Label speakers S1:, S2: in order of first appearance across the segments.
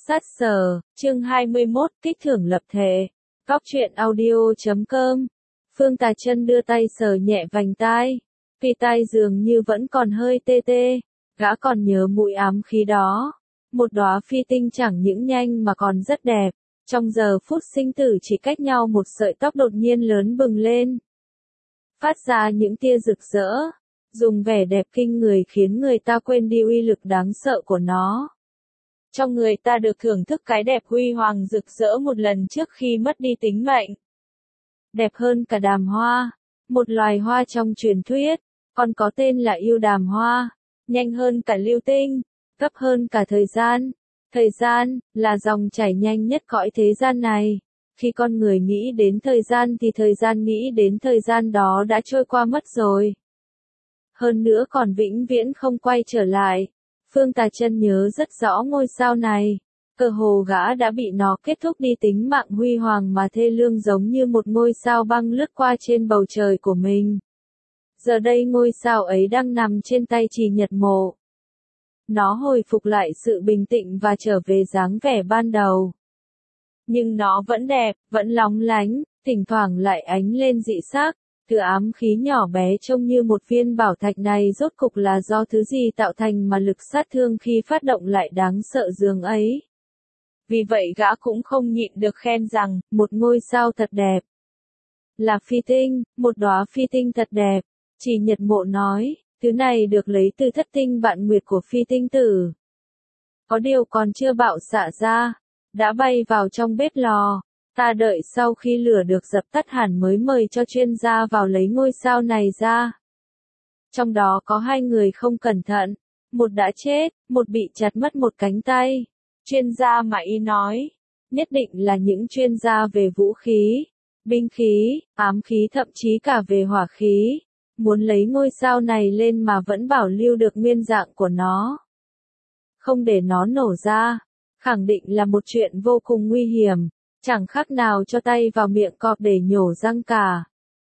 S1: Sát sờ, chương 21, kích thưởng lập thể. Góc truyện audio.com. Phương Tà Chân đưa tay sờ nhẹ vành tai. Vì tai dường như vẫn còn hơi tê tê. Gã còn nhớ mùi ám khí đó. Một đóa phi tinh chẳng những nhanh mà còn rất đẹp. Trong giờ phút sinh tử chỉ cách nhau một sợi tóc đột nhiên lớn bừng lên. Phát ra những tia rực rỡ. Dùng vẻ đẹp kinh người khiến người ta quên đi uy lực đáng sợ của nó. Trong người ta được thưởng thức cái đẹp huy hoàng rực rỡ một lần trước khi mất đi tính mệnh. Đẹp hơn cả đàm hoa, một loài hoa trong truyền thuyết, còn có tên là yêu đàm hoa, nhanh hơn cả lưu tinh, gấp hơn cả thời gian. Thời gian, là dòng chảy nhanh nhất cõi thế gian này. Khi con người nghĩ đến thời gian thì thời gian nghĩ đến thời gian đó đã trôi qua mất rồi. Hơn nữa còn vĩnh viễn không quay trở lại. Phương Tà Chân nhớ rất rõ ngôi sao này, cơ hồ gã đã bị nó kết thúc đi tính mạng huy hoàng mà thê lương giống như một ngôi sao băng lướt qua trên bầu trời của mình. Giờ đây ngôi sao ấy đang nằm trên tay Trì Nhật Mộ. Nó hồi phục lại sự bình tĩnh và trở về dáng vẻ ban đầu. Nhưng nó vẫn đẹp, vẫn lóng lánh, thỉnh thoảng lại ánh lên dị sắc. Thứ ám khí nhỏ bé trông như một viên bảo thạch này rốt cục là do thứ gì tạo thành mà lực sát thương khi phát động lại đáng sợ dường ấy. Vì vậy gã cũng không nhịn được khen rằng, một ngôi sao thật đẹp. Là phi tinh, một đóa phi tinh thật đẹp. Trì Nhật Mộ nói, thứ này được lấy từ thất tinh vạn nguyệt của phi tinh tử. Có điều còn chưa bạo xạ ra, đã bay vào trong bếp lò. Ta đợi sau khi lửa được dập tắt hẳn mới mời cho chuyên gia vào lấy ngôi sao này ra. Trong đó có 2 người không cẩn thận, một đã chết, một bị chặt mất một cánh tay. Chuyên gia mà y nói, nhất định là những chuyên gia về vũ khí, binh khí, ám khí thậm chí cả về hỏa khí. Muốn lấy ngôi sao này lên mà vẫn bảo lưu được nguyên dạng của nó. Không để nó nổ ra, khẳng định là một chuyện vô cùng nguy hiểm. Chẳng khác nào cho tay vào miệng cọp để nhổ răng cả.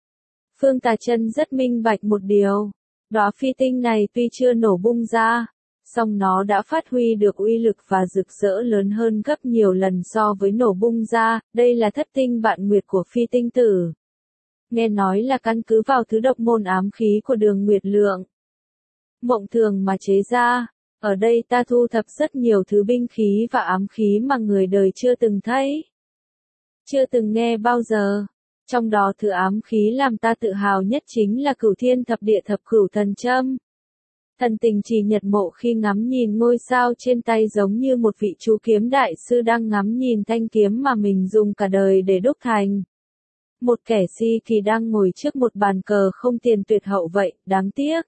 S1: Phương Tà Chân rất minh bạch một điều. Đóa phi tinh này tuy chưa nổ bung ra, song nó đã phát huy được uy lực và rực rỡ lớn hơn gấp nhiều lần so với nổ bung ra. Đây là thất tinh vạn nguyệt của phi tinh tử. Nghe nói là căn cứ vào thứ độc môn ám khí của Đường Nguyệt Lượng Mộng Thường mà chế ra. Ở đây ta thu thập rất nhiều thứ binh khí và ám khí mà người đời chưa từng thấy, chưa từng nghe bao giờ. Trong đó thứ ám khí làm ta tự hào nhất chính là Cửu Thiên Thập Địa Thập Cửu Thần Châm. Thần tình Trì Nhật Mộ khi ngắm nhìn ngôi sao trên tay giống như một vị chú kiếm đại sư đang ngắm nhìn thanh kiếm mà mình dùng cả đời để đúc thành. Một kẻ si thì đang ngồi trước một bàn cờ không tiền tuyệt hậu vậy, đáng tiếc.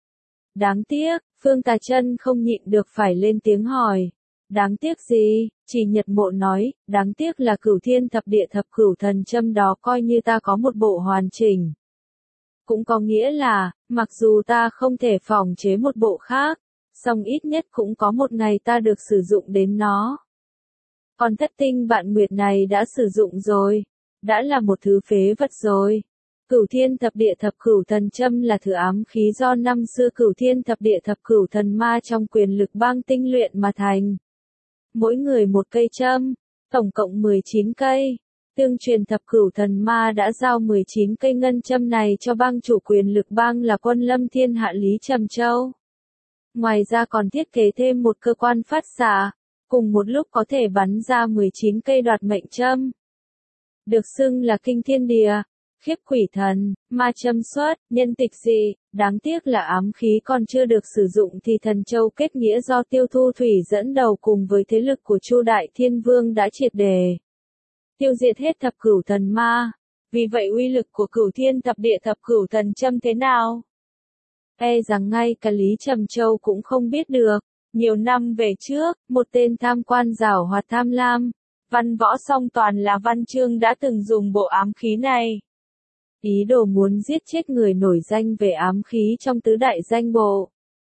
S1: Đáng tiếc, Phương Tà Chân không nhịn được phải lên tiếng hỏi. Đáng tiếc gì? Trì Nhật Mộ nói, đáng tiếc là Cửu Thiên Thập Địa Thập Cửu Thần Châm đó coi như ta có một bộ hoàn chỉnh. Cũng có nghĩa là, mặc dù ta không thể phòng chế một bộ khác, song ít nhất cũng có một ngày ta được sử dụng đến nó. Còn thất tinh vạn nguyệt này đã sử dụng rồi, đã là một thứ phế vật rồi. Cửu Thiên Thập Địa Thập Cửu Thần Châm là thứ ám khí do năm xưa Cửu Thiên Thập Địa Thập Cửu Thần Ma trong quyền lực bang tinh luyện mà thành. Mỗi người một cây châm, tổng cộng 19 cây. Tương truyền Thập Cửu Thần Ma đã giao 19 cây ngân châm này cho bang chủ quyền lực bang là Quân Lâm Thiên Hạ Lý Trầm Châu. Ngoài ra còn thiết kế thêm một cơ quan phát xạ, cùng một lúc có thể bắn ra 19 cây đoạt mệnh châm. Được xưng là kinh thiên địa, khiếp quỷ thần, ma châm xuất, nhân tịch dị. Đáng tiếc là ám khí còn chưa được sử dụng thì Thần Châu kết nghĩa do Tiêu Thu Thủy dẫn đầu cùng với thế lực của Chu Đại Thiên Vương đã triệt để tiêu diệt hết thập cửu thần ma. Vì vậy uy lực của Cửu Thiên Thập Địa Thập Cửu Thần Châm thế nào? E rằng ngay cả Lý Trầm Châu cũng không biết được. Nhiều năm về trước, một tên tham quan giảo hoạt tham lam, văn võ song toàn là Văn Chương đã từng dùng bộ ám khí này. Ý đồ muốn giết chết người nổi danh về ám khí trong tứ đại danh bộ.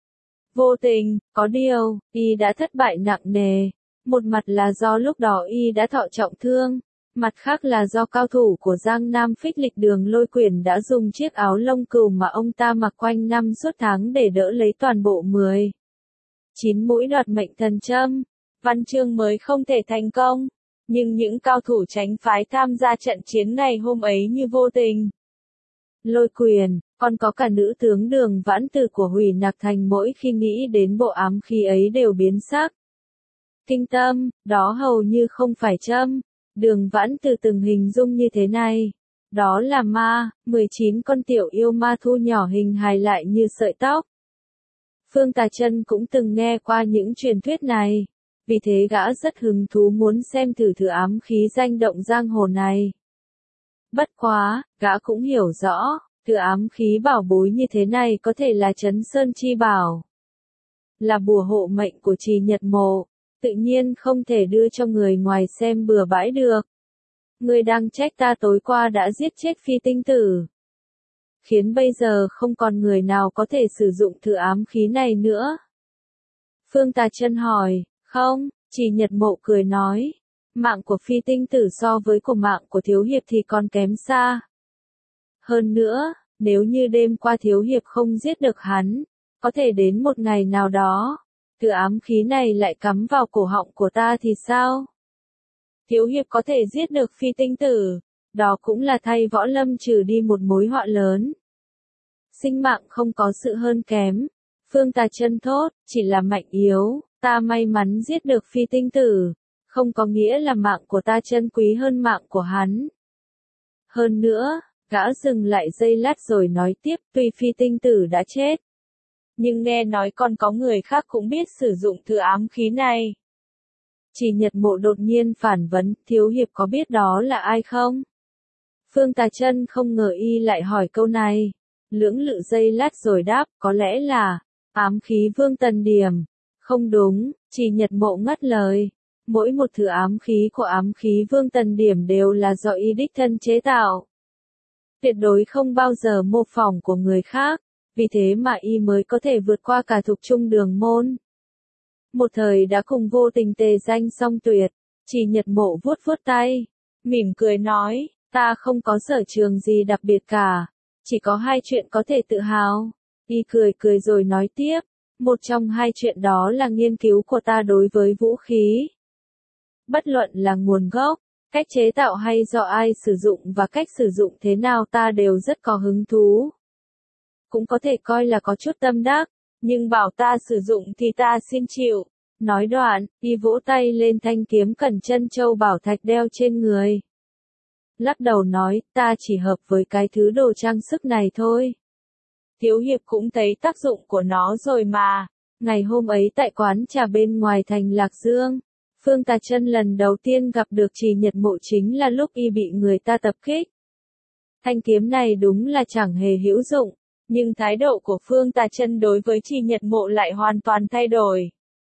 S1: Vô tình, có điều, y đã thất bại nặng nề. Một mặt là do lúc đó y đã thọ trọng thương, mặt khác là do cao thủ của Giang Nam Phích Lịch Đường Lôi Quyền đã dùng chiếc áo lông cừu mà ông ta mặc quanh năm suốt tháng để đỡ lấy toàn bộ 19 mũi đoạt mệnh thần châm. văn chương mới không thể thành công. Nhưng những cao thủ tránh phái tham gia trận chiến ngày hôm ấy như vô tình. Lôi Quyền, còn có cả nữ tướng Đường Vãn Từ của Hủy Nặc Thành mỗi khi nghĩ đến bộ ám khí ấy đều biến sắc. Kinh tâm, đó hầu như không phải châm. Đường Vãn Từ từng hình dung như thế này. Đó là ma, 19 con tiểu yêu ma thu nhỏ hình hài lại như sợi tóc. Phương Tà Chân cũng từng nghe qua những truyền thuyết này. Vì thế gã rất hứng thú muốn xem thử ám khí danh động giang hồ này. Bất quá, gã cũng hiểu rõ, thử ám khí bảo bối như thế này có thể là Trấn Sơn Chi Bảo. Là bùa hộ mệnh của Trì Nhật Mộ, tự nhiên không thể đưa cho người ngoài xem bừa bãi được. Ngươi đang trách ta tối qua đã giết chết Phi Tinh Tử. Khiến bây giờ không còn người nào có thể sử dụng thử ám khí này nữa. Phương Tà Chân hỏi, không, Trì Nhật Mộ cười nói. Mạng của Phi Tinh Tử so với của mạng của Thiếu Hiệp thì còn kém xa. Hơn nữa, nếu như đêm qua Thiếu Hiệp không giết được hắn, có thể đến một ngày nào đó, thử ám khí này lại cắm vào cổ họng của ta thì sao? Thiếu Hiệp có thể giết được Phi Tinh Tử, đó cũng là thay võ lâm trừ đi một mối họa lớn. Sinh mạng không có sự hơn kém. Phương Tà Chân thốt, chỉ là mạnh yếu, ta may mắn giết được Phi Tinh Tử. Không có nghĩa là mạng của ta chân quý hơn mạng của hắn. Hơn nữa, gã dừng lại giây lát rồi nói tiếp, tuy Phi Tinh Tử đã chết. Nhưng nghe nói còn có người khác cũng biết sử dụng thử ám khí này. Trì Nhật Mộ đột nhiên phản vấn, Thiếu Hiệp có biết đó là ai không? Phương Tà Chân không ngờ y lại hỏi câu này. Lưỡng lự giây lát rồi đáp, có lẽ là ám khí Vương Tần Điểm. Không đúng, Trì Nhật Mộ ngắt lời. Mỗi một thử ám khí của ám khí Vương Tần Điểm đều là do y đích thân chế tạo. Tuyệt đối không bao giờ mô phỏng của người khác, vì thế mà y mới có thể vượt qua cả Thục Trung Đường môn. Một thời đã cùng vô tình tề danh song tuyệt, Trì Nhật Mộ vuốt vuốt tay, mỉm cười nói, ta không có sở trường gì đặc biệt cả, chỉ có hai chuyện có thể tự hào. Y cười cười rồi nói tiếp, một trong hai chuyện đó là nghiên cứu của ta đối với vũ khí. Bất luận là nguồn gốc, cách chế tạo hay do ai sử dụng và cách sử dụng thế nào ta đều rất có hứng thú. Cũng có thể coi là có chút tâm đắc, nhưng bảo ta sử dụng thì ta xin chịu. Nói đoạn, y vỗ tay lên thanh kiếm cẩn chân châu bảo thạch đeo trên người. Lắc đầu nói, ta chỉ hợp với cái thứ đồ trang sức này thôi. Thiếu Hiệp cũng thấy tác dụng của nó rồi mà. Ngày hôm ấy tại quán trà bên ngoài thành Lạc Dương, Phương Tà Chân lần đầu tiên gặp được Trì Nhật Mộ chính là lúc y bị người ta tập kích. Thanh kiếm này đúng là chẳng hề hữu dụng, nhưng thái độ của Phương Tà Chân đối với Trì Nhật Mộ lại hoàn toàn thay đổi.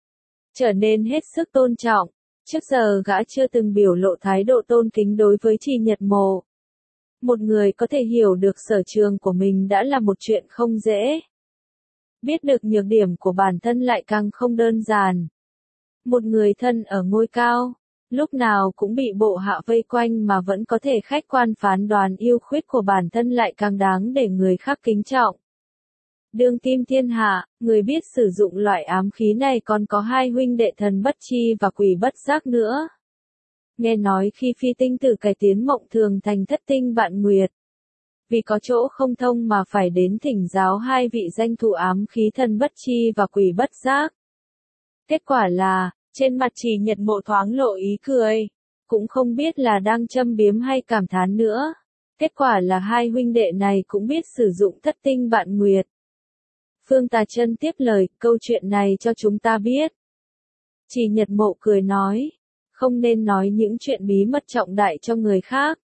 S1: Trở nên hết sức tôn trọng, trước giờ gã chưa từng biểu lộ thái độ tôn kính đối với Trì Nhật Mộ. Một người có thể hiểu được sở trường của mình đã là một chuyện không dễ. Biết được nhược điểm của bản thân lại càng không đơn giản. Một người thân ở ngôi cao, lúc nào cũng bị bộ hạ vây quanh mà vẫn có thể khách quan phán đoán ưu khuyết của bản thân lại càng đáng để người khác kính trọng. Đương kim thiên hạ, người biết sử dụng loại ám khí này còn có hai huynh đệ Thần Bất Chi và Quỷ Bất Giác nữa. Nghe nói khi Phi Tinh Tử cải tiến Mộng Thường thành Thất Tinh Vạn Nguyệt, vì có chỗ không thông mà phải đến thỉnh giáo hai vị danh thủ ám khí Thần Bất Chi và Quỷ Bất Giác. Kết quả là, trên mặt Trì Nhật Mộ thoáng lộ ý cười, cũng không biết là đang châm biếm hay cảm thán nữa. Kết quả là hai huynh đệ này cũng biết sử dụng Thất Tinh Vạn Nguyệt. Phương Tà Chân tiếp lời, câu chuyện này cho chúng ta biết. Trì Nhật Mộ cười nói, không nên nói những chuyện bí mật trọng đại cho người khác.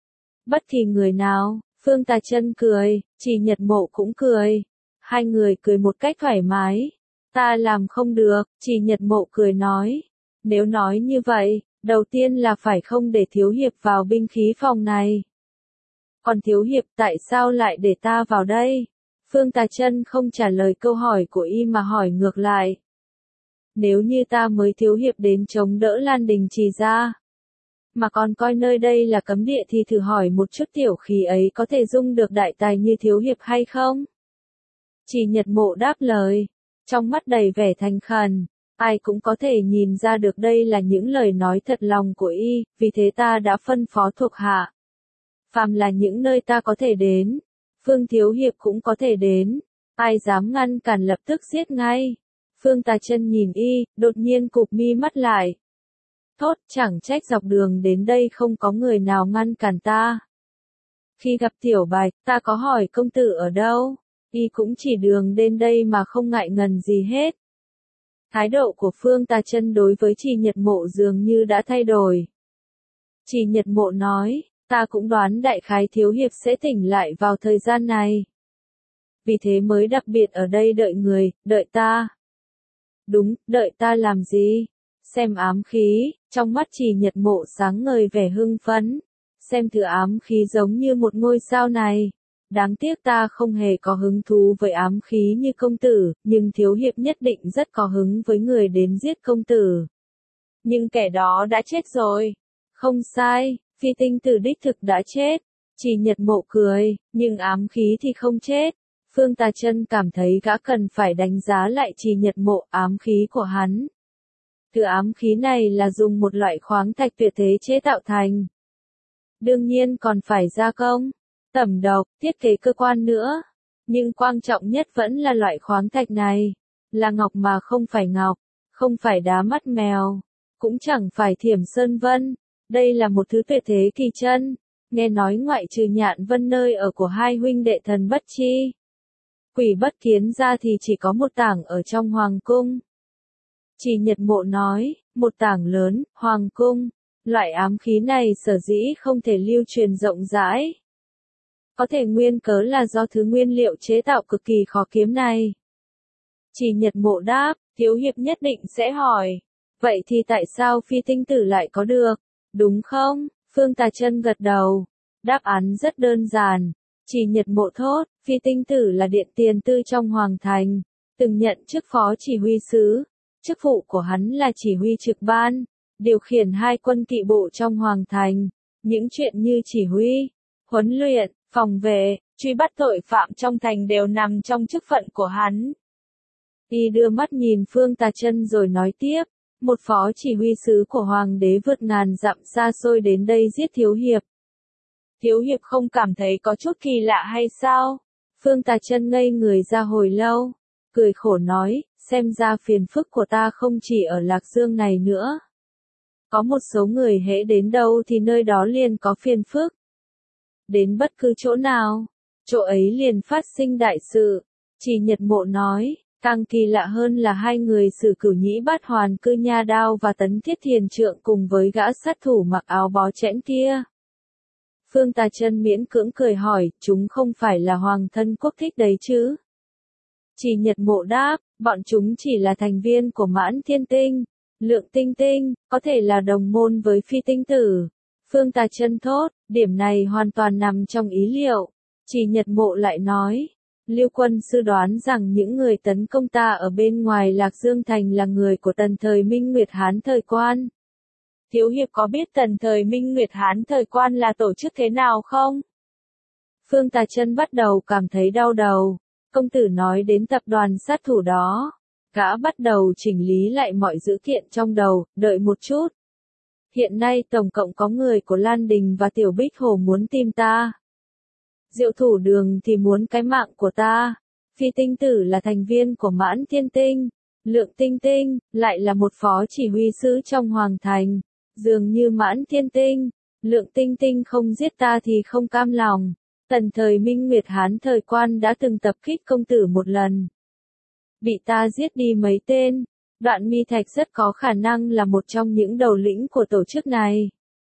S1: Bất kỳ người nào, Phương Tà Chân cười, Trì Nhật Mộ cũng cười. Hai người cười một cách thoải mái. Ta làm không được, Trì Nhật Mộ cười nói. Nếu nói như vậy, đầu tiên là phải không để Thiếu Hiệp vào binh khí phòng này. Còn Thiếu Hiệp tại sao lại để ta vào đây? Phương Tà Chân không trả lời câu hỏi của y mà hỏi ngược lại. Nếu như ta mới Thiếu Hiệp đến chống đỡ Lan Đình Trì ra, mà còn coi nơi đây là cấm địa thì thử hỏi một chút tiểu khí ấy có thể dung được đại tài như Thiếu Hiệp hay không? Trì Nhật Mộ đáp lời, trong mắt đầy vẻ thành khẩn. Ai cũng có thể nhìn ra được đây là những lời nói thật lòng của y, vì thế ta đã phân phó thuộc hạ. Phàm là những nơi ta có thể đến, Phương Thiếu Hiệp cũng có thể đến, ai dám ngăn cản lập tức giết ngay. Phương Tà Chân nhìn y, đột nhiên cụp mi mắt lại. Thốt, chẳng trách dọc đường đến đây không có người nào ngăn cản ta. Khi gặp Tiểu Bạch, ta có hỏi công tử ở đâu, y cũng chỉ đường đến đây mà không ngại ngần gì hết. Thái độ của Phương Tà Chân đối với Trì Nhật Mộ dường như đã thay đổi. Trì Nhật Mộ nói, ta cũng đoán đại khái thiếu hiệp sẽ tỉnh lại vào thời gian này. Vì thế mới đặc biệt ở đây đợi người, đợi ta. Đúng, đợi ta làm gì? Xem ám khí, trong mắt Trì Nhật Mộ sáng ngời vẻ hưng phấn. Xem thử ám khí giống như một ngôi sao này. Đáng tiếc ta không hề có hứng thú với ám khí như công tử, nhưng thiếu hiệp nhất định rất có hứng với người đến giết công tử. Nhưng kẻ đó đã chết rồi. Không sai, phi tinh tử đích thực đã chết. Trì Nhật Mộ cười, nhưng ám khí thì không chết. Phương Tà Chân cảm thấy gã cần phải đánh giá lại Trì Nhật Mộ ám khí của hắn. Thứ ám khí này là dùng một loại khoáng thạch tuyệt thế chế tạo thành. Đương nhiên còn phải gia công, tẩm độc, thiết kế cơ quan nữa. Nhưng quan trọng nhất vẫn là loại khoáng thạch này. Là ngọc mà không phải ngọc, không phải đá mắt mèo, cũng chẳng phải thiểm sơn vân. Đây là một thứ tuyệt thế kỳ chân. Nghe nói ngoại trừ Nhạn Vân nơi ở của hai huynh đệ Thần Bất Chi, Quỷ Bất Kiến ra thì chỉ có một tảng ở trong hoàng cung. Trì Nhật Mộ nói, một tảng lớn, hoàng cung. Loại ám khí này sở dĩ không thể lưu truyền rộng rãi. Có thể nguyên cớ là do thứ nguyên liệu chế tạo cực kỳ khó kiếm này. Trì Nhật Mộ đáp, thiếu hiệp nhất định sẽ hỏi. Vậy thì tại sao phi tinh tử lại có được? Đúng không? Phương Tà Chân gật đầu. Đáp án rất đơn giản. Trì Nhật Mộ thốt, phi tinh tử là điện tiền tư trong hoàng thành. Từng nhận chức phó chỉ huy sứ. Chức vụ của hắn là chỉ huy trực ban. Điều khiển hai quân kỵ bộ trong hoàng thành. Những chuyện như chỉ huy, huấn luyện, phòng vệ, truy bắt tội phạm trong thành đều nằm trong chức phận của hắn. Y đưa mắt nhìn Phương Tà Chân rồi nói tiếp, một phó chỉ huy sứ của hoàng đế vượt ngàn dặm xa xôi đến đây giết thiếu hiệp. Thiếu hiệp không cảm thấy có chút kỳ lạ hay sao? Phương Tà Chân ngây người ra hồi lâu, cười khổ nói, xem ra phiền phức của ta không chỉ ở Lạc Dương này nữa. Có một số người hễ đến đâu thì nơi đó liền có phiền phức. Đến bất cứ chỗ nào, chỗ ấy liền phát sinh đại sự. Trì Nhật Mộ nói, càng kỳ lạ hơn là hai người Sử Cửu Nhĩ Bát Hoàn Cư Nha Đao và Tấn Thiết Thiền Trượng cùng với gã sát thủ mặc áo bó chẽn kia. Phương Tà Chân miễn cưỡng cười hỏi, chúng không phải là hoàng thân quốc thích đấy chứ? Trì Nhật Mộ đáp, bọn chúng chỉ là thành viên của Mãn Thiên Tinh, Lượng Tinh Tinh, có thể là đồng môn với phi tinh tử. Phương Tà Chân thốt, điểm này hoàn toàn nằm trong ý liệu. Trì Nhật Mộ lại nói, Lưu Quân sư đoán rằng những người tấn công ta ở bên ngoài Lạc Dương Thành là người của tần thời Minh Nguyệt Hán thời Quan. Thiếu hiệp có biết tần thời Minh Nguyệt Hán thời Quan là tổ chức thế nào không? Phương Tà Chân bắt đầu cảm thấy đau đầu. Công tử nói đến tập đoàn sát thủ đó. Gã bắt đầu chỉnh lý lại mọi dữ kiện trong đầu, đợi một chút. Hiện nay tổng cộng có người của Lan Đình và Tiểu Bích Hồ muốn tìm ta. Diệu Thủ Đường thì muốn cái mạng của ta. Phi tinh tử là thành viên của Mãn Thiên Tinh. Lượng Tinh Tinh, lại là một phó chỉ huy sứ trong Hoàng Thành. Dường như Mãn Thiên Tinh, Lượng Tinh Tinh không giết ta thì không cam lòng. Tần thời Minh Nguyệt Hán thời Quan đã từng tập kích công tử một lần. Bị ta giết đi mấy tên. Đoạn Mi Thạch rất có khả năng là một trong những đầu lĩnh của tổ chức này.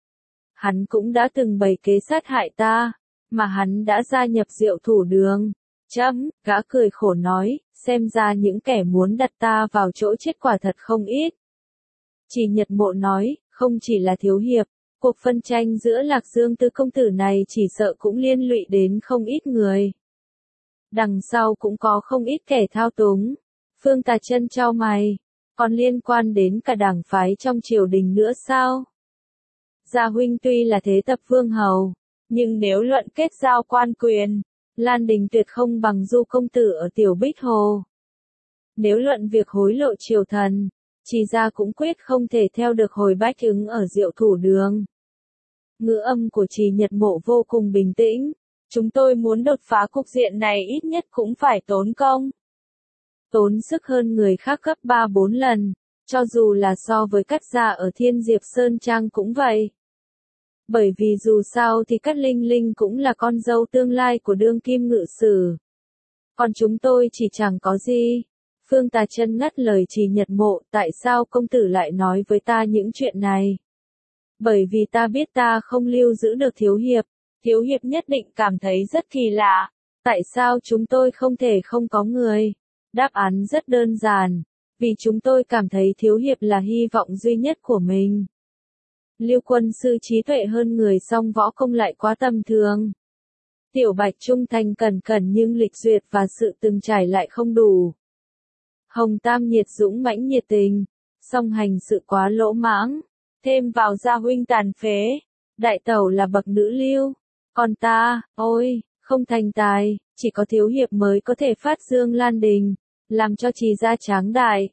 S1: Hắn cũng đã từng bày kế sát hại ta, mà hắn đã gia nhập Diệu Thủ Đường. Gã cười khổ nói, xem ra những kẻ muốn đặt ta vào chỗ chết quả thật không ít. Trì Nhật Mộ nói, không chỉ là thiếu hiệp, cuộc phân tranh giữa Lạc Dương Tư công tử này chỉ sợ cũng liên lụy đến không ít người. Đằng sau cũng có không ít kẻ thao túng. Phương Tà Chân chau mày, còn liên quan đến cả đảng phái trong triều đình nữa sao? Gia huynh tuy là thế tập vương hầu, nhưng nếu luận kết giao quan quyền, Lan Đình tuyệt không bằng Du công tử ở Tiểu Bích Hồ. Nếu luận việc hối lộ triều thần, Trì gia cũng quyết không thể theo được hồi bách ứng ở Diệu Thủ Đường. Ngữ âm của Trì Nhật Mộ vô cùng bình tĩnh. Chúng tôi muốn đột phá cục diện này ít nhất cũng phải tốn công. Tốn sức hơn người khác gấp 3-4 lần, cho dù là so với Cát gia ở Thiên Diệp Sơn Trang cũng vậy. Bởi vì dù sao thì Cát Linh Linh cũng là con dâu tương lai của đương kim ngự sử. Còn chúng tôi chỉ chẳng có gì. Phương Tà Chân ngắt lời Trì Nhật Mộ, tại sao công tử lại nói với ta những chuyện này? Bởi vì ta biết ta không lưu giữ được thiếu hiệp. Thiếu hiệp nhất định cảm thấy rất kỳ lạ. Tại sao chúng tôi không thể không có người? Đáp án rất đơn giản. Vì chúng tôi cảm thấy thiếu hiệp là hy vọng duy nhất của mình. Lưu quân sư trí tuệ hơn người song võ công lại quá tầm thường. Tiểu Bạch trung thành cẩn cẩn nhưng lịch duyệt và sự từng trải lại không đủ. Hồng Tam nhiệt dũng mãnh nhiệt tình, song hành sự quá lỗ mãng, thêm vào gia huynh tàn phế. Đại tẩu là bậc nữ lưu, còn ta, ôi, không thành tài, chỉ có thiếu hiệp mới có thể phát dương lan đình, làm cho Trì gia tráng đại.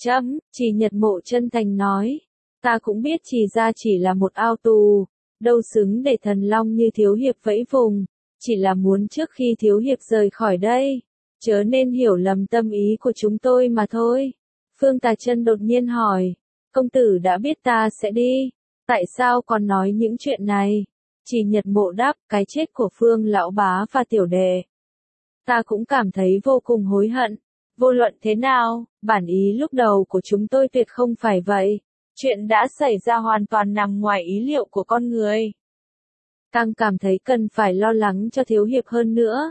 S1: Trì Nhật Mộ chân thành nói, ta cũng biết Trì gia chỉ là một ao tù, đâu xứng để thần long như thiếu hiệp vẫy vùng, chỉ là muốn trước khi thiếu hiệp rời khỏi đây, chớ nên hiểu lầm tâm ý của chúng tôi mà thôi. Phương Tà Chân đột nhiên hỏi, công tử đã biết ta sẽ đi, tại sao còn nói những chuyện này? Trì Nhật Mộ đáp, cái chết của Phương lão bá và tiểu đệ. Ta cũng cảm thấy vô cùng hối hận. Vô luận thế nào, bản ý lúc đầu của chúng tôi tuyệt không phải vậy. Chuyện đã xảy ra hoàn toàn nằm ngoài ý liệu của con người. Càng cảm thấy cần phải lo lắng cho thiếu hiệp hơn nữa.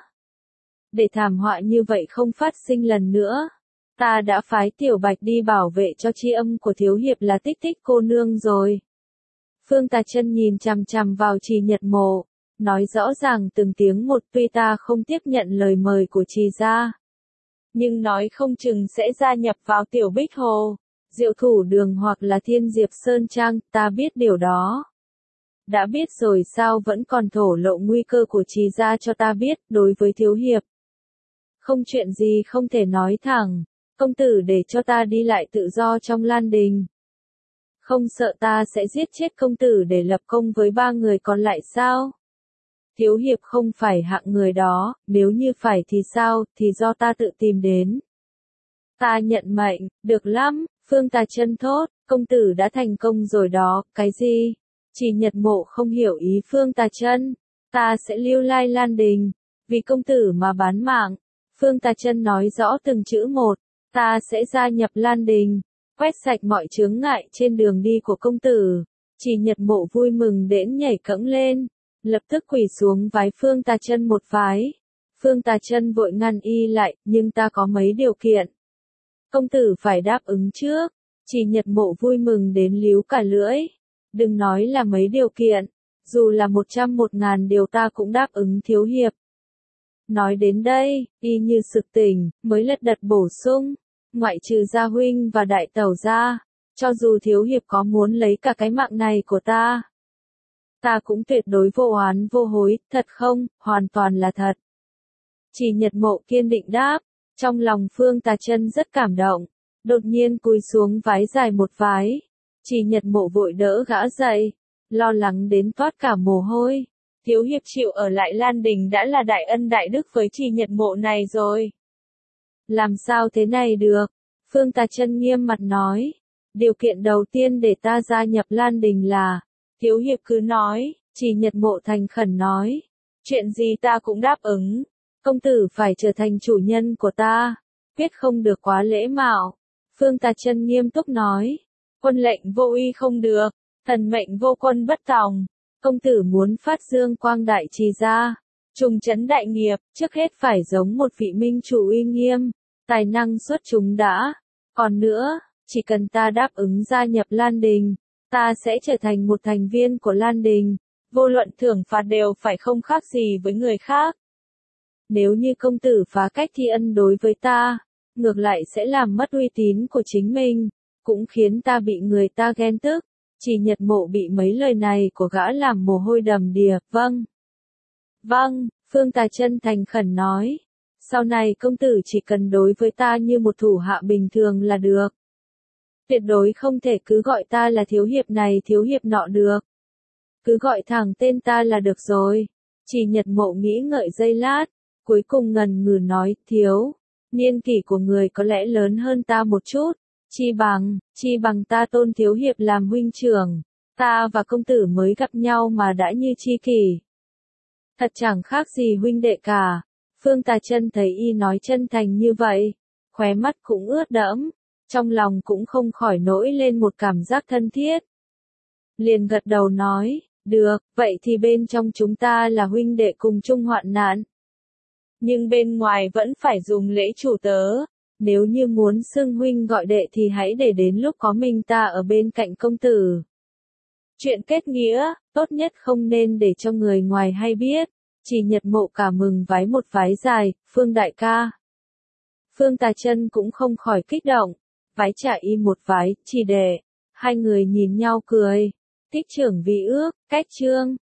S1: Để thảm họa như vậy không phát sinh lần nữa, ta đã phái Tiểu Bạch đi bảo vệ cho chi âm của thiếu hiệp là Tích Tích cô nương rồi. Phương Tà Chân nhìn chằm chằm vào Trì Nhật Mộ, nói rõ ràng từng tiếng một, tuy ta không tiếp nhận lời mời của Trì gia, nhưng nói không chừng sẽ gia nhập vào Tiểu Bích Hồ, Diệu Thủ Đường hoặc là Thiên Diệp Sơn Trang, ta biết điều đó. Đã biết rồi sao vẫn còn thổ lộ nguy cơ của Trì gia cho ta biết, đối với thiếu hiệp. Không chuyện gì không thể nói thẳng, công tử để cho ta đi lại tự do trong Lan Đình. Không sợ ta sẽ giết chết công tử để lập công với 3 người còn lại sao? Thiếu hiệp không phải hạng người đó, nếu như phải thì sao, thì do ta tự tìm đến. Ta nhận mệnh, được lắm, Phương Tà Chân thốt, công tử đã thành công rồi đó, cái gì? Trì Nhật Mộ không hiểu ý Phương Tà Chân, ta sẽ lưu lai Lan Đình, vì công tử mà bán mạng. Phương Tà Chân nói rõ từng chữ một, ta sẽ gia nhập Lan Đình, quét sạch mọi chướng ngại trên đường đi của công tử. Trì Nhật Mộ vui mừng đến nhảy cẫng lên, lập tức quỳ xuống vái Phương Tà Chân một vái. Phương Tà Chân vội ngăn y lại, nhưng ta có mấy điều kiện. Công tử phải đáp ứng trước. Trì Nhật Mộ vui mừng đến líu cả lưỡi. Đừng nói là mấy điều kiện, dù là 100.000 điều ta cũng đáp ứng thiếu hiệp. Nói đến đây, y như sực tỉnh, mới lật đật bổ sung, ngoại trừ gia huynh và đại tẩu ra, cho dù thiếu hiệp có muốn lấy cả cái mạng này của ta cũng tuyệt đối vô oán vô hối, thật không, hoàn toàn là thật. Trì Nhật Mộ kiên định đáp, trong lòng Phương Tà Chân rất cảm động, đột nhiên cúi xuống vái dài một vái. Trì Nhật Mộ vội đỡ gã dậy, lo lắng đến toát cả mồ hôi. Thiếu hiệp chịu ở lại Lan Đình đã là đại ân đại đức với Trì Nhật Mộ này rồi. Làm sao thế này được? Phương Tà Chân nghiêm mặt nói. Điều kiện đầu tiên để ta gia nhập Lan Đình là, thiếu hiệp cứ nói, Trì Nhật Mộ thành khẩn nói. Chuyện gì ta cũng đáp ứng. Công tử phải trở thành chủ nhân của ta. Quyết không được quá lễ mạo. Phương Tà Chân nghiêm túc nói. Quân lệnh vô uy không được. Thần mệnh vô quân bất tòng. Công tử muốn phát dương quang đại Trì gia, trùng trấn đại nghiệp, trước hết phải giống một vị minh chủ uy nghiêm, tài năng xuất chúng đã. Còn nữa, chỉ cần ta đáp ứng gia nhập Lan Đình, ta sẽ trở thành một thành viên của Lan Đình, vô luận thưởng phạt đều phải không khác gì với người khác. Nếu như công tử phá cách thi ân đối với ta, ngược lại sẽ làm mất uy tín của chính mình, cũng khiến ta bị người ta ghen tức. Trì Nhật Mộ bị mấy lời này của gã làm mồ hôi đầm đìa, vâng. Vâng, Phương Tà Chân thành khẩn nói. Sau này công tử chỉ cần đối với ta như một thủ hạ bình thường là được. Tuyệt đối không thể cứ gọi ta là thiếu hiệp này thiếu hiệp nọ được. Cứ gọi thẳng tên ta là được rồi. Chỉ Nhật Mộ nghĩ ngợi giây lát, cuối cùng ngần ngừ nói, thiếu, niên kỷ của người có lẽ lớn hơn ta một chút, chi bằng ta tôn thiếu hiệp làm huynh trưởng, ta và công tử mới gặp nhau mà đã như tri kỷ. Thật chẳng khác gì huynh đệ cả. Phương Tà Chân thấy y nói chân thành như vậy, khóe mắt cũng ướt đẫm, trong lòng cũng không khỏi nổi lên một cảm giác thân thiết. Liền gật đầu nói, được, vậy thì bên trong chúng ta là huynh đệ cùng chung hoạn nạn. Nhưng bên ngoài vẫn phải dùng lễ chủ tớ, nếu như muốn xưng huynh gọi đệ thì hãy để đến lúc có mình ta ở bên cạnh công tử. Chuyện kết nghĩa, tốt nhất không nên để cho người ngoài hay biết. Chỉ Nhật Mộ cả mừng vái một vái dài, Phương đại ca. Phương Tà Chân cũng không khỏi kích động, vái trả y một vái, chỉ để. Hai người nhìn nhau cười. Tích trưởng vì ước, cách chương.